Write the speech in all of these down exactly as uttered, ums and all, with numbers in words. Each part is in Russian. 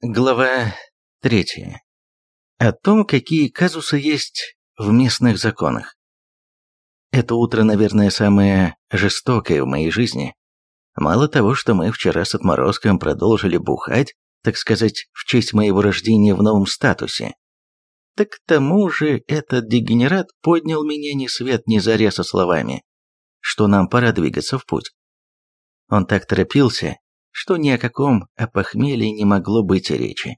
Глава третья. О том, какие казусы есть в местных законах. Это утро, наверное, самое жестокое в моей жизни. Мало того, что мы вчера с отморозком продолжили бухать, так сказать, в честь моего рождения в новом статусе, так к тому же этот дегенерат поднял меня ни свет ни заря со словами, что нам пора двигаться в путь. Он так торопился, что ни о каком опохмелье не могло быть и речи.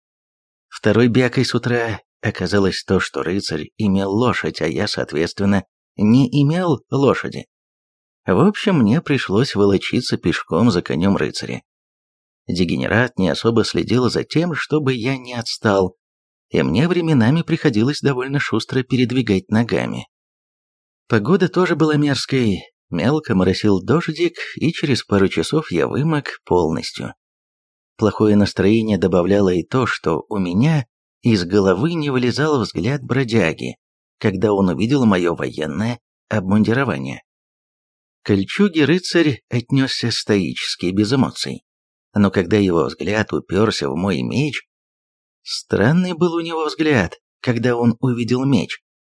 Второй бякой с утра оказалось то, что рыцарь имел лошадь, а я, соответственно, не имел лошади. В общем, мне пришлось волочиться пешком за конем рыцаря. Дегенерат не особо следил за тем, чтобы я не отстал, и мне временами приходилось довольно шустро передвигать ногами. Погода тоже была мерзкой. Мелко моросил дождик, и через пару часов я вымок полностью. Плохое настроение добавляло и то, что у меня из головы не вылезал взгляд бродяги, когда он увидел мое военное обмундирование. К кольчуге рыцарь отнесся стоически, без эмоций. Но когда его взгляд уперся в мой меч... Странный был у него взгляд, когда он увидел меч.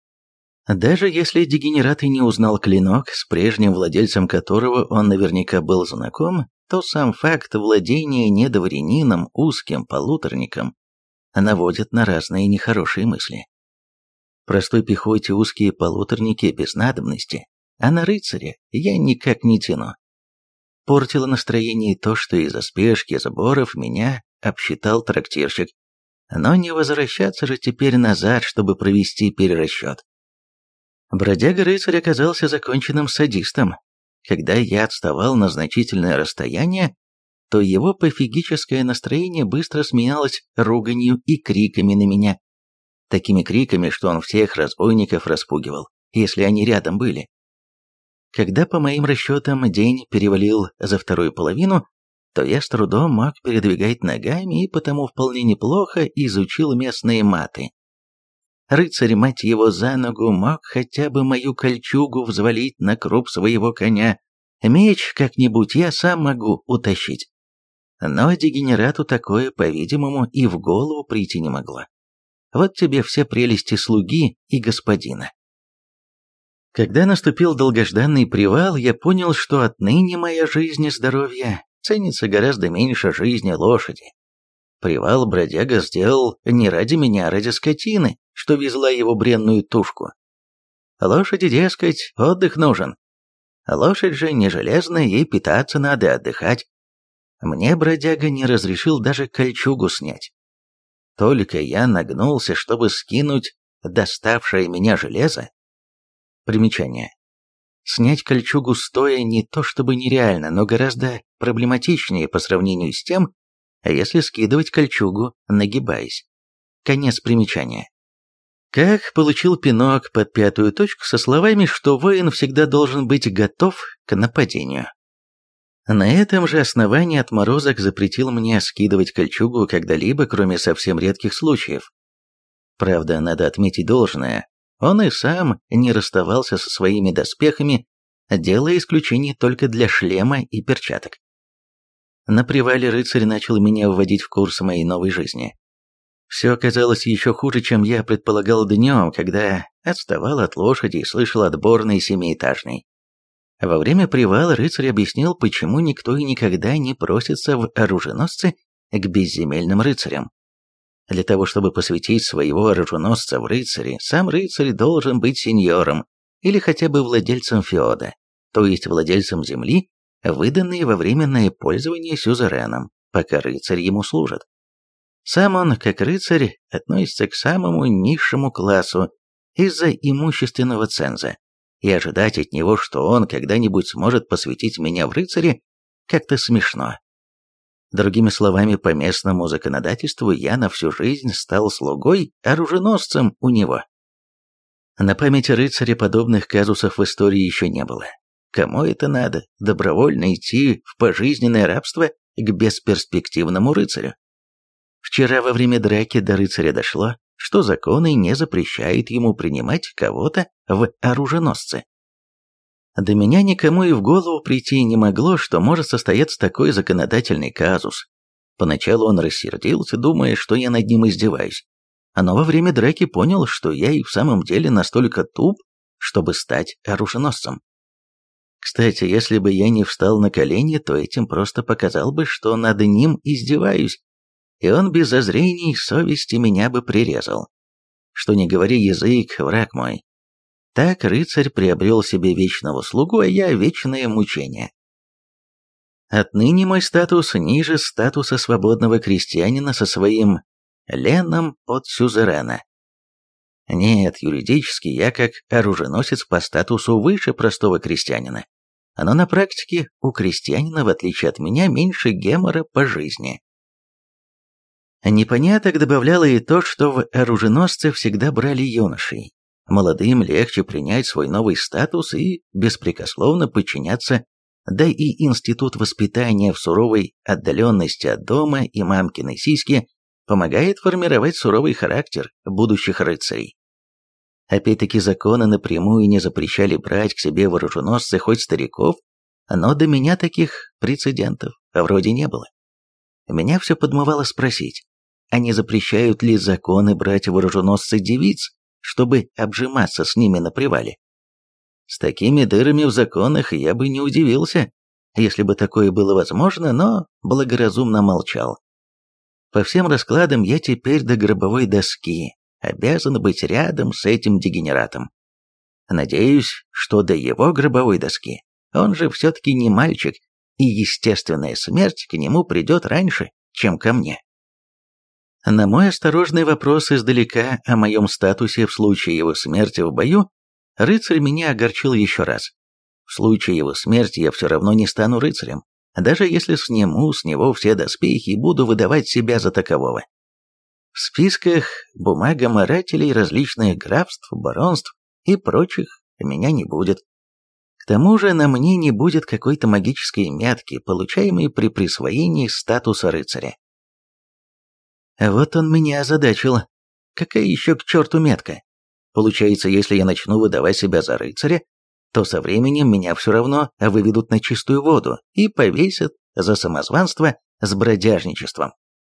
Даже если дегенерат и не узнал клинок, с прежним владельцем которого он наверняка был знаком, то сам факт владения недоворенином узким полуторником наводит на разные нехорошие мысли. Простой пехоте узкие полуторники без надобности, а на рыцаря я никак не тяну. Портило настроение и то, что из-за спешки сборов меня обсчитал трактирщик, но не возвращаться же теперь назад, чтобы провести перерасчет. Бродяга-рыцарь оказался законченным садистом. Когда я отставал на значительное расстояние, то его пофигическое настроение быстро сменялось руганью и криками на меня. Такими криками, что он всех разбойников распугивал, если они рядом были. Когда, по моим расчетам, день перевалил за вторую половину, то я с трудом мог передвигать ногами и потому вполне неплохо изучил местные маты. Рыцарь, мать его, за ногу мог хотя бы мою кольчугу взвалить на круп своего коня. Меч как-нибудь я сам могу утащить. Но дегенерату такое, по-видимому, и в голову прийти не могло. Вот тебе все прелести слуги и господина. Когда наступил долгожданный привал, я понял, что отныне моя жизнь и здоровье ценится гораздо меньше жизни лошади. Привал бродяга сделал не ради меня, а ради скотины, что везла его бренную тушку. Лошади, дескать, отдых нужен. Лошадь же не железная, ей питаться надо, отдыхать. Мне бродяга не разрешил даже кольчугу снять. Только я нагнулся, чтобы скинуть доставшее меня железо. Примечание. Снять кольчугу стоя не то чтобы нереально, но гораздо проблематичнее по сравнению с тем, если скидывать кольчугу, нагибаясь. Конец примечания. Как получил пинок под пятую точку со словами, что воин всегда должен быть готов к нападению. На этом же основании отморозок запретил мне скидывать кольчугу когда-либо, кроме совсем редких случаев. Правда, надо отметить должное, он и сам не расставался со своими доспехами, делая исключение только для шлема и перчаток. На привале рыцарь начал меня вводить в курс моей новой жизни. Все оказалось еще хуже, чем я предполагал днем, когда отставал от лошади и слышал отборный семиэтажный. Во время привала рыцарь объяснил, почему никто и никогда не просится в оруженосцы к безземельным рыцарям. Для того, чтобы посвятить своего оруженосца в рыцари, сам рыцарь должен быть сеньором или хотя бы владельцем феода, то есть владельцем земли, выданные во временное пользование сюзереном, пока рыцарь ему служит. Сам он, как рыцарь, относится к самому низшему классу из-за имущественного ценза, и ожидать от него, что он когда-нибудь сможет посвятить меня в рыцари, как-то смешно. Другими словами, по местному законодательству я на всю жизнь стал слугой, оруженосцем у него. На памяти рыцаря подобных казусов в истории еще не было. Кому это надо, добровольно идти в пожизненное рабство к бесперспективному рыцарю? Вчера во время драки до рыцаря дошло, что законы не запрещают ему принимать кого-то в оруженосцы. До меня никому и в голову прийти не могло, что может состояться такой законодательный казус. Поначалу он рассердился, думая, что я над ним издеваюсь. Но во время драки понял, что я и в самом деле настолько туп, чтобы стать оруженосцем. Кстати, если бы я не встал на колени, то этим просто показал бы, что над ним издеваюсь, и он без зазрений совести меня бы прирезал. Что не говори, язык, враг мой. Так рыцарь приобрел себе вечного слугу, а я вечное мучение. Отныне мой статус ниже статуса свободного крестьянина со своим леном от сюзерена. Нет, юридически я как оруженосец по статусу выше простого крестьянина, но на практике у крестьянина, в отличие от меня, меньше гемора по жизни. Непоняток добавляло и то, что в оруженосцы всегда брали юношей. Молодым легче принять свой новый статус и беспрекословно подчиняться, да и институт воспитания в суровой отдаленности от дома и мамкиной сиськи помогает формировать суровый характер будущих рыцарей. Опять-таки законы напрямую не запрещали брать к себе в оруженосцы хоть стариков, но до меня таких прецедентов вроде не было. Меня все подмывало спросить, а не запрещают ли законы брать в оруженосцы девиц, чтобы обжиматься с ними на привале? С такими дырами в законах я бы не удивился, если бы такое было возможно, но благоразумно молчал. По всем раскладам я теперь до гробовой доски обязан быть рядом с этим дегенератом. Надеюсь, что до его гробовой доски он же все-таки не мальчик, и естественная смерть к нему придет раньше, чем ко мне. На мой осторожный вопрос издалека о моем статусе в случае его смерти в бою, рыцарь меня огорчил еще раз. В случае его смерти я все равно не стану рыцарем, даже если сниму с него все доспехи и буду выдавать себя за такового. В списках бумагоморателей различных графств, баронств и прочих меня не будет. К тому же на мне не будет какой-то магической метки, получаемой при присвоении статуса рыцаря. Вот он меня озадачил. Какая еще к черту метка? Получается, если я начну выдавать себя за рыцаря, то со временем меня все равно выведут на чистую воду и повесят за самозванство с бродяжничеством.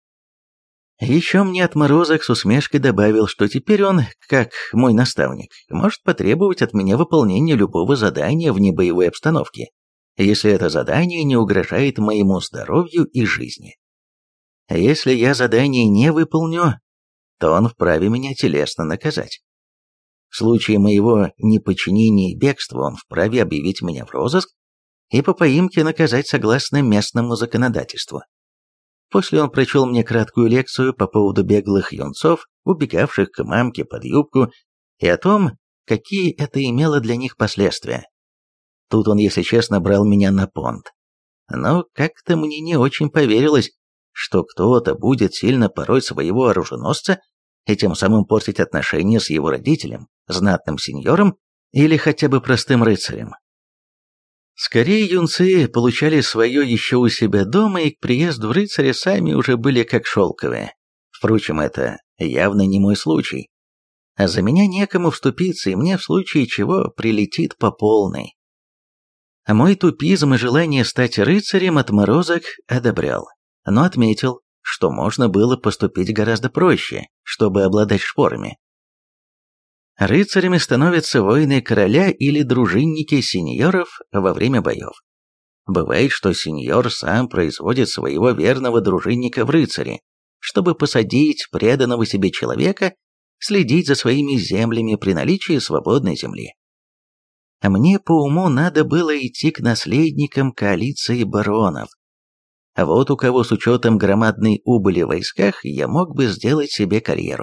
Еще мне отморозок с усмешкой добавил, что теперь он, как мой наставник, может потребовать от меня выполнения любого задания в небоевой обстановке, если это задание не угрожает моему здоровью и жизни. Если я задание не выполню, то он вправе меня телесно наказать. В случае моего неподчинения и бегства он вправе объявить меня в розыск и по поимке наказать согласно местному законодательству. После он прочел мне краткую лекцию по поводу беглых юнцов, убегавших к мамке под юбку, и о том, какие это имело для них последствия. Тут он, если честно, брал меня на понт. Но как-то мне не очень поверилось, что кто-то будет сильно пороть своего оруженосца и тем самым портить отношения с его родителем, знатным сеньором или хотя бы простым рыцарем. Скорее, юнцы получали свое еще у себя дома и к приезду рыцаря сами уже были как шелковые. Впрочем, это явно не мой случай. А за меня некому вступиться, и мне в случае чего прилетит по полной. А мой тупизм и желание стать рыцарем отморозок одобрял, но отметил, что можно было поступить гораздо проще, чтобы обладать шпорами. Рыцарями становятся воины короля или дружинники сеньоров во время боев. Бывает, что сеньор сам производит своего верного дружинника в рыцари, чтобы посадить преданного себе человека следить за своими землями при наличии свободной земли. А мне по уму надо было идти к наследникам коалиции баронов. А вот у кого с учетом громадной убыли в войсках я мог бы сделать себе карьеру.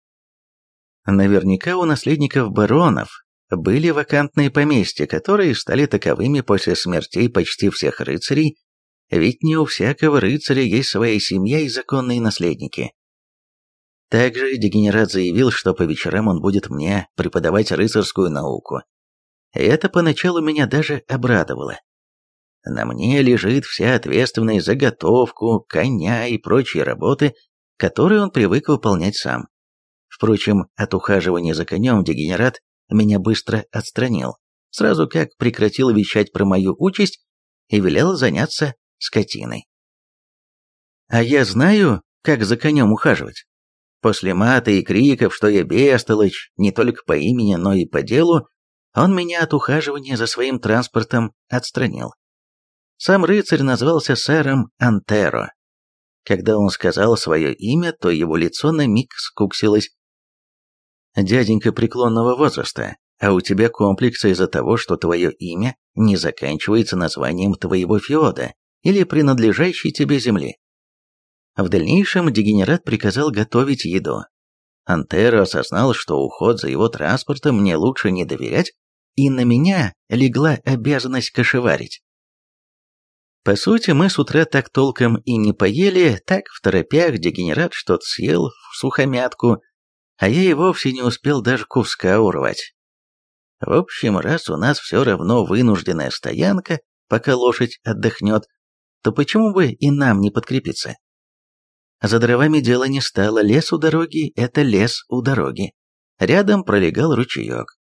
Наверняка у наследников баронов были вакантные поместья, которые стали таковыми после смертей почти всех рыцарей, ведь не у всякого рыцаря есть своя семья и законные наследники. Также дегенерат заявил, что по вечерам он будет мне преподавать рыцарскую науку. Это поначалу меня даже обрадовало. На мне лежит вся ответственность за готовку, коня и прочие работы, которые он привык выполнять сам. Впрочем, от ухаживания за конем дегенерат меня быстро отстранил, сразу как прекратил вещать про мою участь и велел заняться скотиной. А я знаю, как за конем ухаживать. После мата и криков, что я бестолочь, не только по имени, но и по делу, он меня от ухаживания за своим транспортом отстранил. Сам рыцарь назвался сэром Антеро. Когда он сказал свое имя, то его лицо на миг скуксилось. «Дяденька преклонного возраста, а у тебя комплексы из-за того, что твое имя не заканчивается названием твоего феода или принадлежащей тебе земли». В дальнейшем дегенерат приказал готовить еду. Антеро осознал, что уход за его транспортом мне лучше не доверять, и на меня легла обязанность кошеварить. По сути, мы с утра так толком и не поели, так в торопях дегенерат что-то съел в сухомятку, а я и вовсе не успел даже куска урвать. В общем, раз у нас все равно вынужденная стоянка, пока лошадь отдохнет, то почему бы и нам не подкрепиться? За дровами дело не стало, лес у дороги – это лес у дороги. Рядом пролегал ручеек.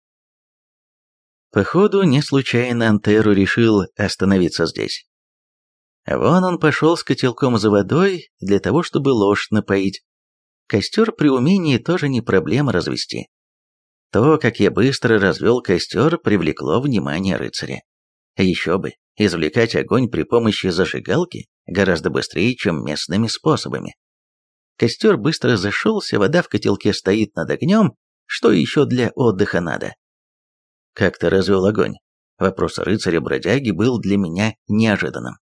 Походу, не случайно Антеро решил остановиться здесь. Вон он пошел с котелком за водой для того, чтобы лошадь напоить. Костер при умении тоже не проблема развести. То, как я быстро развел костер, привлекло внимание рыцаря. Еще бы, извлекать огонь при помощи зажигалки гораздо быстрее, чем местными способами. Костер быстро зашелся, вода в котелке стоит над огнем, что еще для отдыха надо? «Как ты развел огонь?» Вопрос рыцаря-бродяги был для меня неожиданным.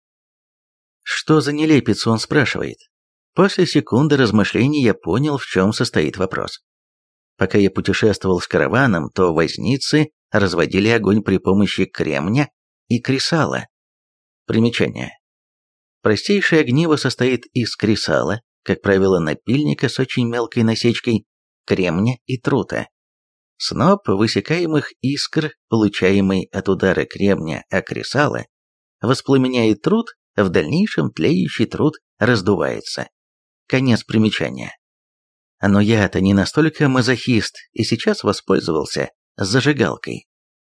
Что за нелепицу он спрашивает? После секунды размышлений я понял, в чем состоит вопрос. Пока я путешествовал с караваном, то возницы разводили огонь при помощи кремня и кресала. Примечание. Простейшее огниво состоит из кресала, как правило, напильника с очень мелкой насечкой, кремня и трута. Сноп высекаемых искр, получаемый от удара кремня о кресало, воспламеняет труд, в дальнейшем тлеющий труд раздувается. Конец примечания. Но я-то не настолько мазохист и сейчас воспользовался зажигалкой.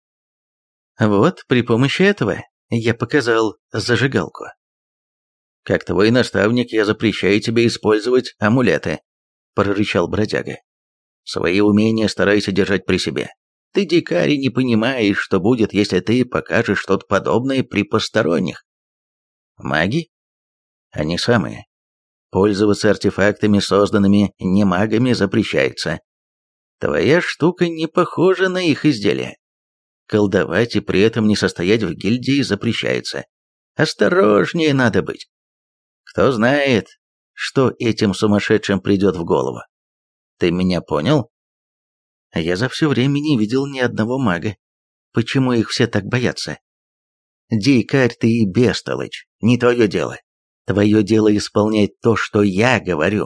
Вот при помощи этого я показал зажигалку. «Как твой наставник, я запрещаю тебе использовать амулеты», — прорычал бродяга. «Свои умения старайся держать при себе. Ты, дикарь, не понимаешь, что будет, если ты покажешь что-то подобное при посторонних. Маги? Они самые. Пользоваться артефактами, созданными не магами, запрещается. Твоя штука не похожа на их изделие. Колдовать и при этом не состоять в гильдии запрещается. Осторожнее надо быть. Кто знает, что этим сумасшедшим придет в голову. Ты меня понял? Я за все время не видел ни одного мага. Почему их все так боятся? Дикарь ты и бестолочь, не твое дело. Твое дело исполнять то, что я говорю.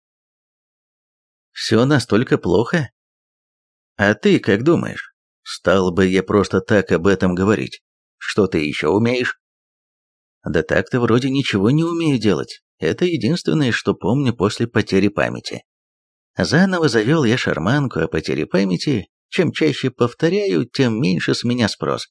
Все настолько плохо? А ты как думаешь? Стал бы я просто так об этом говорить. Что ты еще умеешь? Да так-то вроде ничего не умею делать. Это единственное, что помню после потери памяти. Заново завел я шарманку о потере памяти. Чем чаще повторяю, тем меньше с меня спрос.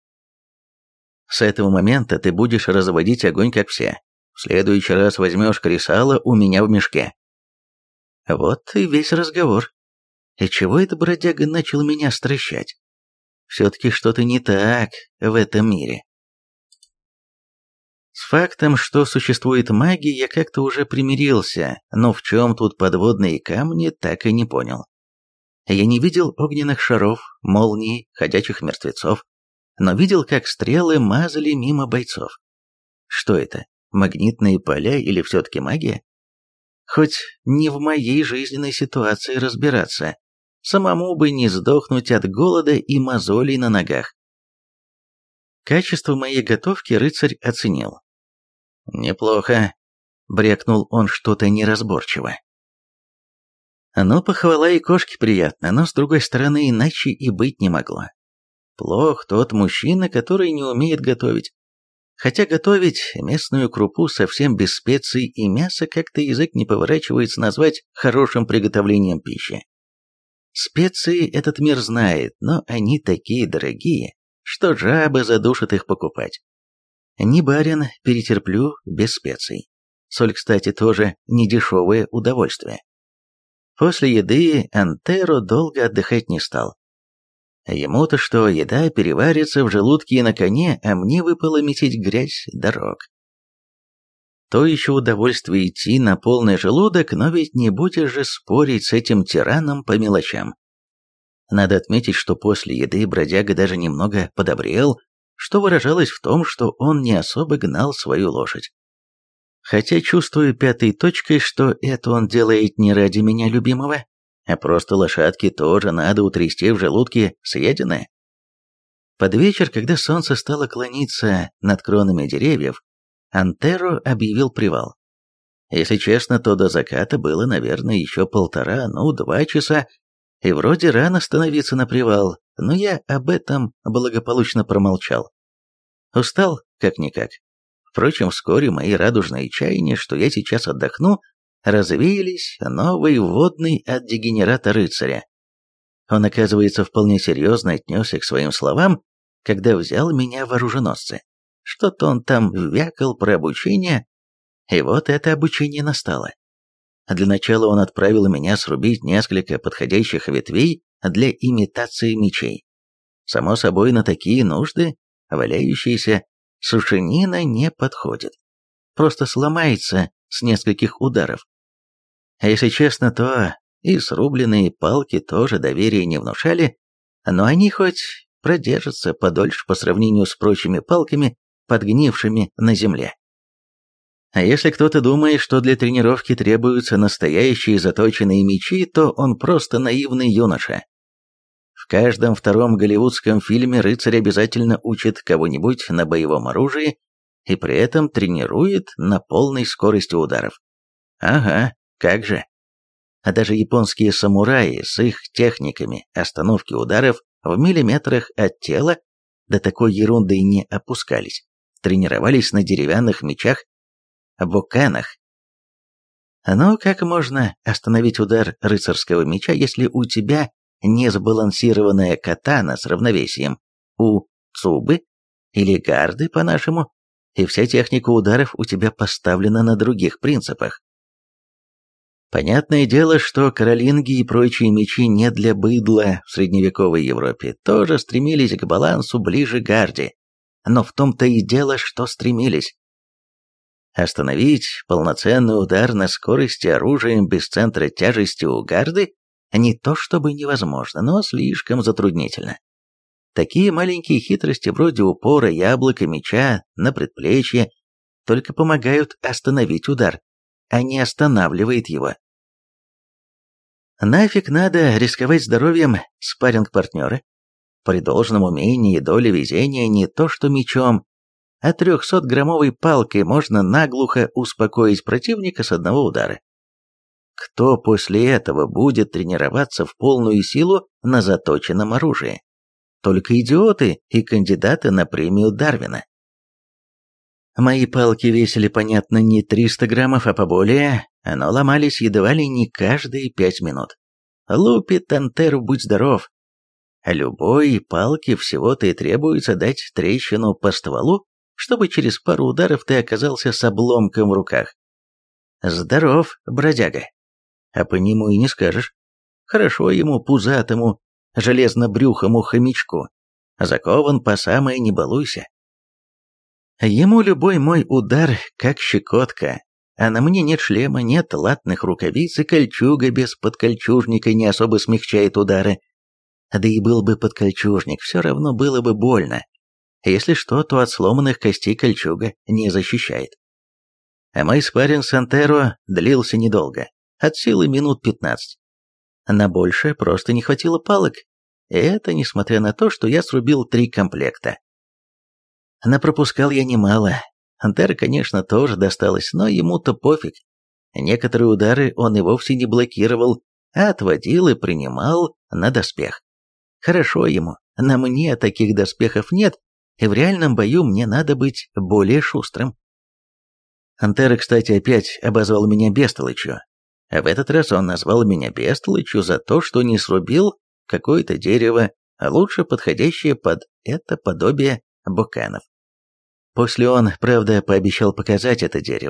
С этого момента ты будешь разводить огонь, как все. В следующий раз возьмешь кресало у меня в мешке. Вот и весь разговор. И чего это бродяга начал меня стращать? Все-таки что-то не так в этом мире. С фактом, что существует магия, я как-то уже примирился, но в чем тут подводные камни, так и не понял. Я не видел огненных шаров, молний, ходячих мертвецов, но видел, как стрелы мазали мимо бойцов. Что это, магнитные поля или все-таки магия? Хоть не в моей жизненной ситуации разбираться, самому бы не сдохнуть от голода и мозолей на ногах. Качество моей готовки рыцарь оценил. «Неплохо», — брякнул он что-то неразборчиво. Ну, похвала и кошке приятно, но с другой стороны иначе и быть не могло. Плох тот мужчина, который не умеет готовить. Хотя готовить местную крупу совсем без специй и мяса как-то язык не поворачивается назвать хорошим приготовлением пищи. Специи этот мир знает, но они такие дорогие, что жаба задушит их покупать. Не барин, перетерплю без специй. Соль, кстати, тоже недешевое удовольствие. После еды Антеро долго отдыхать не стал. Ему-то что, еда переварится в желудке и на коне, а мне выпало месить грязь дорог. То еще удовольствие идти на полный желудок, но ведь не будешь же спорить с этим тираном по мелочам. Надо отметить, что после еды бродяга даже немного подобрел, что выражалось в том, что он не особо гнал свою лошадь. Хотя чувствую пятой точкой, что это он делает не ради меня любимого, а просто лошадке тоже надо утрясти в желудке съеденное. Под вечер, когда солнце стало клониться над кронами деревьев, Антеро объявил привал. Если честно, то до заката было, наверное, еще полтора, ну, два часа, и вроде рано становиться на привал, но я об этом благополучно промолчал. Устал, как-никак. Впрочем, вскоре мои радужные чаяния, что я сейчас отдохну, развеялись новой вводной от дегенерата рыцаря. Он, оказывается, вполне серьезно отнесся к своим словам, когда взял меня в оруженосцы. Что-то он там вякал про обучение, и вот это обучение настало. Для начала он отправил меня срубить несколько подходящих ветвей для имитации мечей. Само собой, на такие нужды валяющаяся сушенина не подходит. Просто сломается с нескольких ударов. А если честно, то и срубленные палки тоже доверия не внушали, но они хоть продержатся подольше по сравнению с прочими палками, подгнившими на земле. А если кто-то думает, что для тренировки требуются настоящие заточенные мечи, то он просто наивный юноша. В каждом втором голливудском фильме рыцарь обязательно учит кого-нибудь на боевом оружии и при этом тренирует на полной скорости ударов. Ага, как же. А даже японские самураи с их техниками остановки ударов в миллиметрах от тела до такой ерунды не опускались. Тренировались на деревянных мечах, боканах. Но как можно остановить удар рыцарского меча, если у тебя не сбалансированная катана с равновесием, у цубы или гарды по-нашему, и вся техника ударов у тебя поставлена на других принципах? Понятное дело, что каролинги и прочие мечи не для быдла в средневековой Европе, тоже стремились к балансу ближе к гарде, но в том-то и дело, что стремились. Остановить полноценный удар на скорости оружием без центра тяжести у гарды не то чтобы невозможно, но слишком затруднительно. Такие маленькие хитрости вроде упора яблока меча на предплечье только помогают остановить удар, а не останавливает его. Нафиг надо рисковать здоровьем спарринг-партнера? При должном умении и доле везения не то что мечом, а трехсотграммовой палкой можно наглухо успокоить противника с одного удара. Кто после этого будет тренироваться в полную силу на заточенном оружии? Только идиоты и кандидаты на премию Дарвина. Мои палки весили, понятно, не триста граммов, а поболее, но ломались едва ли не каждые пять минут. Лупит Антеру, будь здоров. А любой палке всего-то и требуется дать трещину по стволу, чтобы через пару ударов ты оказался с обломком в руках. Здоров, бродяга. А по нему и не скажешь. Хорошо ему, пузатому, железнобрюхому хомячку. Закован по самое не балуйся. Ему любой мой удар как щекотка, а на мне нет шлема, нет латных рукавиц, и кольчуга без подкольчужника не особо смягчает удары. Да и был бы подкольчужник, все равно было бы больно. Если что, то от сломанных костей кольчуга не защищает. А мой спарринг с Антеро длился недолго, от силы минут пятнадцать. На больше просто не хватило палок, и это несмотря на то, что я срубил три комплекта. Напропускал я немало. Антеро, конечно, тоже досталось, но ему-то пофиг. Некоторые удары он и вовсе не блокировал, а отводил и принимал на доспех. Хорошо ему, на мне таких доспехов нет, и в реальном бою мне надо быть более шустрым. Антеро, кстати, опять обозвал меня бестолочью. А в этот раз он назвал меня бестолочью за то, что не срубил какое-то дерево, а лучше подходящее под это подобие боканов. После он, правда, пообещал показать это дерево,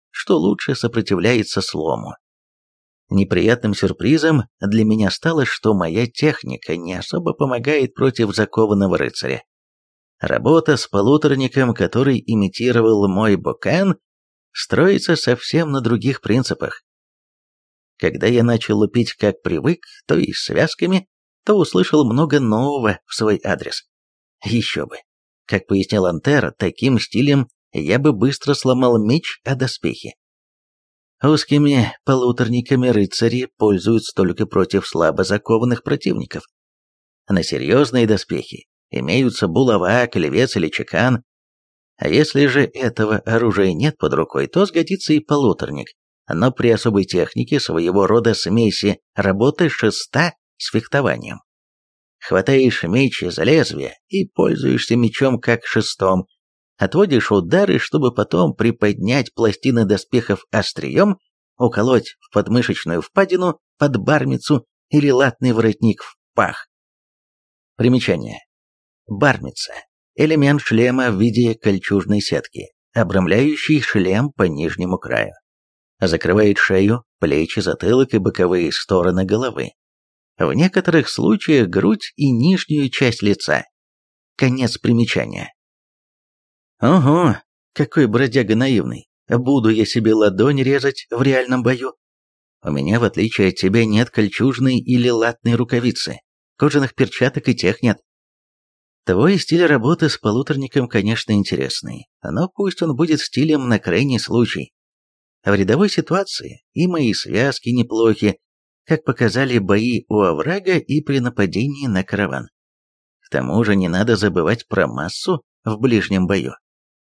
что лучше сопротивляется слому. Неприятным сюрпризом для меня стало, что моя техника не особо помогает против закованного рыцаря. Работа с полуторником, который имитировал мой бокан, строится совсем на других принципах. Когда я начал лупить как привык, то и связками, то услышал много нового в свой адрес. Еще бы. Как пояснил Антер, таким стилем я бы быстро сломал меч о доспехи. Узкими полуторниками рыцари пользуются только против слабо закованных противников. На серьезные доспехи имеются булава, клевец или чекан. А если же этого оружия нет под рукой, то сгодится и полуторник, но при особой технике своего рода смеси работы шеста с фехтованием. Хватаешь меч за лезвие и пользуешься мечом как шестом, отводишь удары, чтобы потом приподнять пластины доспехов острием, уколоть в подмышечную впадину, под бармицу или латный воротник в пах. Примечание. Бармица – элемент шлема в виде кольчужной сетки, обрамляющий шлем по нижнему краю. Закрывает шею, плечи, затылок и боковые стороны головы. В некоторых случаях грудь и нижнюю часть лица. Конец примечания. Ого, какой бродяга наивный. Буду я себе ладонь резать в реальном бою? У меня, в отличие от тебя, нет кольчужной или латной рукавицы. Кожаных перчаток и тех нет. Твой стиль работы с полуторником, конечно, интересный, но пусть он будет стилем на крайний случай. В рядовой ситуации и мои связки неплохи, как показали бои у оврага и при нападении на караван. К тому же не надо забывать про массу в ближнем бою.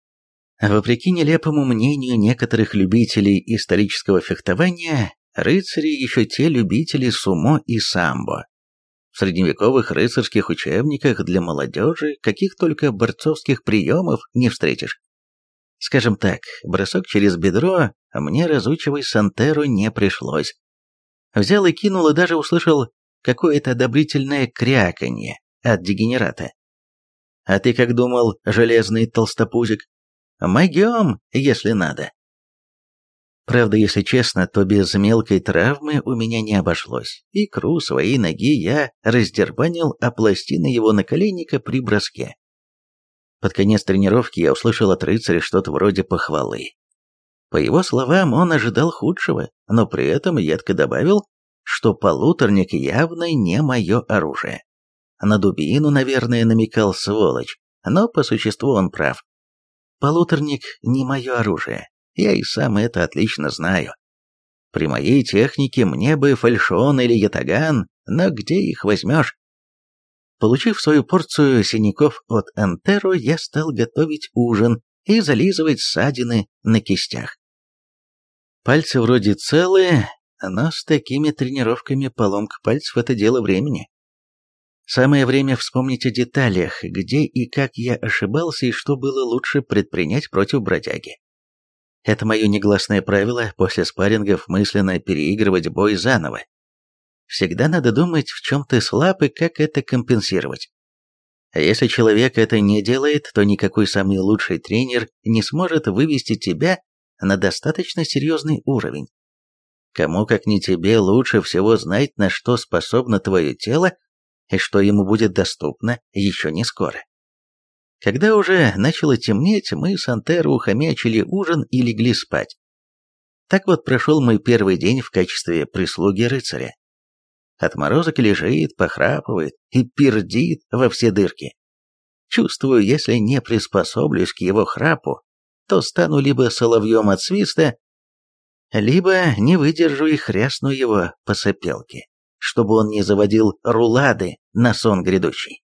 Вопреки нелепому мнению некоторых любителей исторического фехтования, рыцари еще те любители сумо и самбо. В средневековых рыцарских учебниках для молодежи каких только борцовских приемов не встретишь. Скажем так, бросок через бедро мне разучивать Сантеру не пришлось. Взял и кинул, и даже услышал какое-то одобрительное кряканье от дегенерата. А ты как думал, железный толстопузик? Могем, если надо. Правда, если честно, то без мелкой травмы у меня не обошлось. Икру своей ноги я раздербанил о пластины его наколенника при броске. Под конец тренировки я услышал от рыцаря что-то вроде похвалы. По его словам, он ожидал худшего, но при этом едко добавил, что полуторник явно не мое оружие. На дубину, наверное, намекал сволочь, но по существу он прав. Полуторник не мое оружие, я и сам это отлично знаю. При моей технике мне бы фальшон или ятаган, но где их возьмешь? Получив свою порцию синяков от Антеро, я стал готовить ужин и зализывать ссадины на кистях. Пальцы вроде целые, но с такими тренировками поломка пальцев – это дело времени. Самое время вспомнить о деталях, где и как я ошибался и что было лучше предпринять против бродяги. Это мое негласное правило после спаррингов мысленно переигрывать бой заново. Всегда надо думать, в чем ты слаб и как это компенсировать. А если человек это не делает, то никакой самый лучший тренер не сможет вывести тебя на достаточно серьезный уровень. Кому как не тебе лучше всего знать, на что способно твое тело и что ему будет доступно еще не скоро. Когда уже начало темнеть, мы с Антеро ухомячили ужин и легли спать. Так вот прошел мой первый день в качестве прислуги рыцаря. Отморозок лежит, похрапывает и пердит во все дырки. Чувствую, если не приспособлюсь к его храпу, то стану либо соловьем от свиста, либо не выдержу и хрясну его по сопелке, чтобы он не заводил рулады на сон грядущий.